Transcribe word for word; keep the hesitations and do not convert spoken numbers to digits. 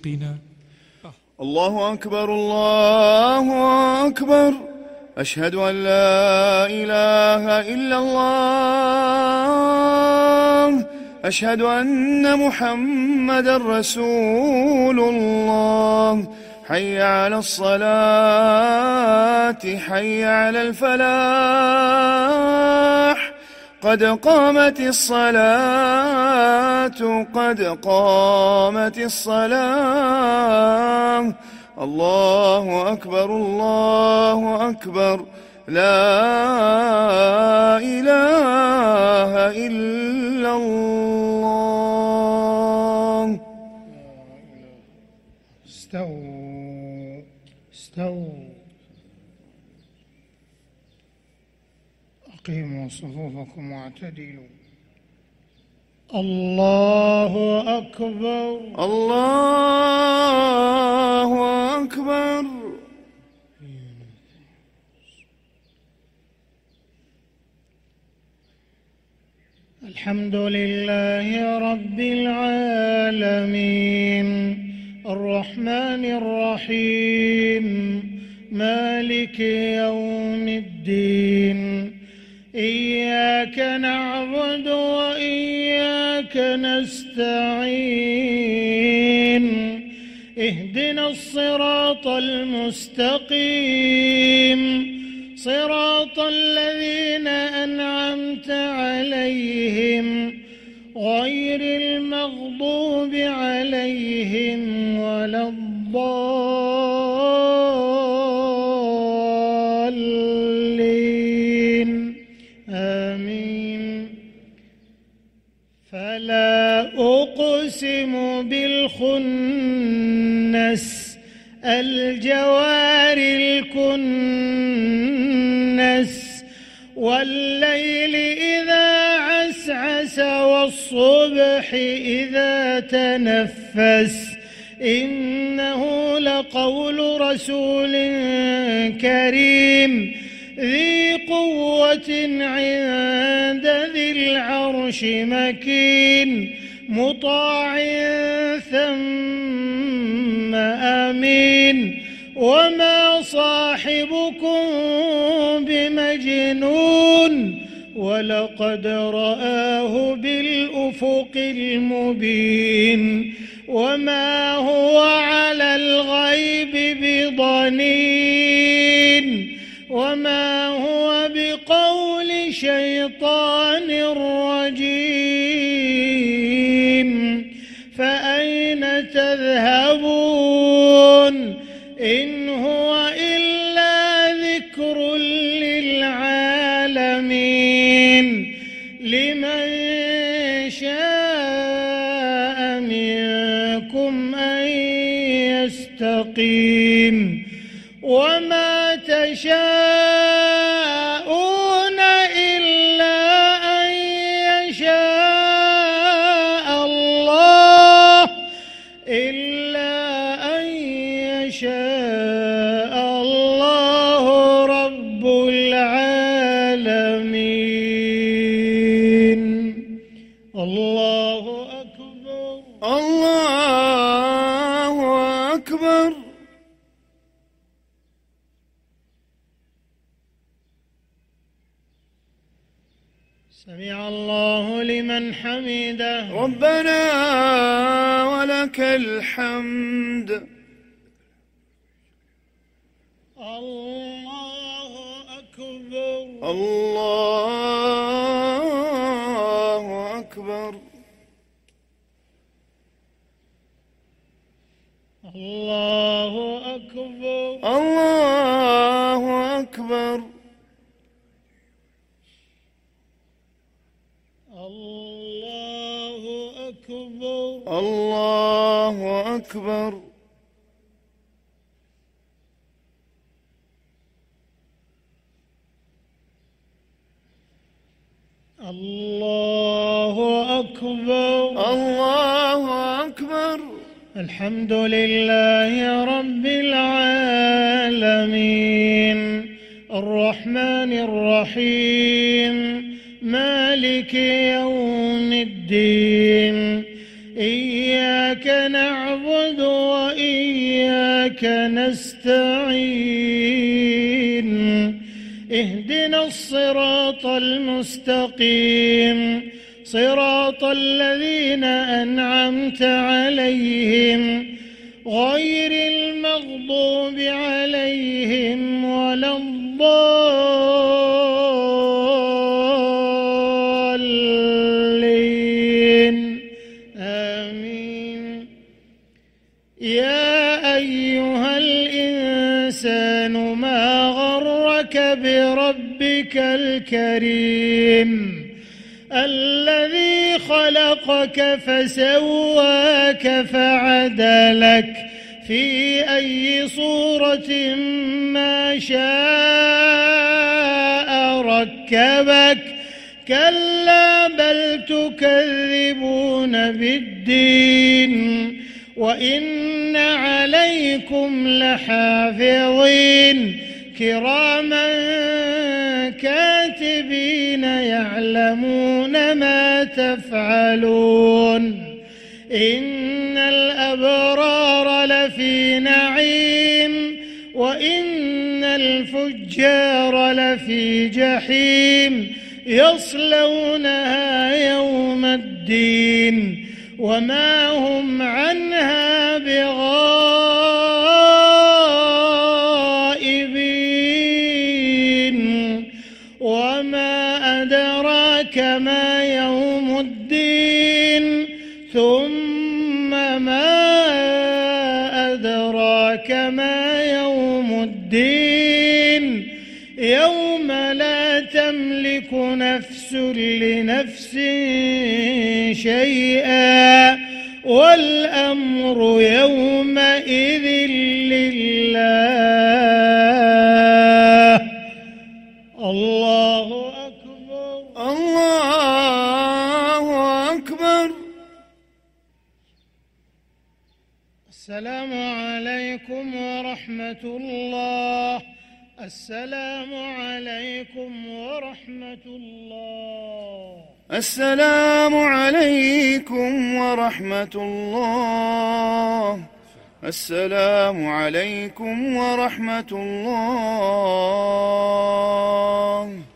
يسقينا. الله أكبر الله أكبر، أشهد أن لا إله إلا الله، أشهد أن محمدا رسول الله. حي على الصلاة، حي على الفلاح، قد قامت الصلاة، قد قامت الصلاة. الله أكبر الله أكبر، لا إله إلا الله. استووا استووا، أقيموا صفوفكم واعتدلوا. الله أكبر الله أكبر. الحمد لله رب العالمين، الرحمن الرحيم، مالك يوم الدين. إياك نعبد وإياك نستعين، اهدنا الصراط المستقيم، صراط الذين أنعمت عليهم غير المغضوب عليهم ولا الضالين، آمين. فلا أقسم بالخنس، الجوار الكنس، والليل إذا عسعس، والصبح إذا تنفس، إنه لقول رسول كريم ذي قوة عند ذي العرش مكين، مطاع ثم أمين. وما صاحبكم بمجنون، ولقد رآه بالأفق المبين. وما هو على الغيب بضنين، وما هو بقول شيطان رجيم. فأين تذهبون؟ إن هو إلا ذكر للعالمين، لمن شاء منكم أن يستقيم. وما تشاءون إلا أن يشاء الله، إلا أن يشاء الله رب العالمين. الله أكبر الله أكبر. سمع الله لمن حمده. ربنا ولك الحمد. الله أكبر الله أكبر. الله أكبر الله أكبر. الله أكبر الله أكبر. الله أكبر الله أكبر. الحمد لله رب العالمين، الرحمن الرحيم، مالك يوم الدين. إياك نعبد وإياك نستعين اهدنا الصراط المستقيم صراط الذين أنعمت عليهم غير المغضوب عليهم ولا الضالين آمين. يا أيها الإنسان ما غرك بربك الكريم الذي خلقك فسواك فعدلك في أي صورة ما شاء ركبك كلا بل تكذبون بالدين وإن عليكم لحافظين كراما كاتبين يعلمون ما تفعلون إن الأبرار لفي نعيم وإن الفجار لفي جحيم يصلونها يوم الدين وما هم عنها بغائبين. وما أدراك ما يوم الدين ثم ما أدراك ما يوم الدين يوم لا تملك نفس لنفس شيئا والأمر يومئذ لله. الله أكبر الله أكبر. السلام عليكم ورحمة الله. السلام عليكم ورحمة الله. السلام عليكم ورحمة الله. السلام عليكم ورحمة الله.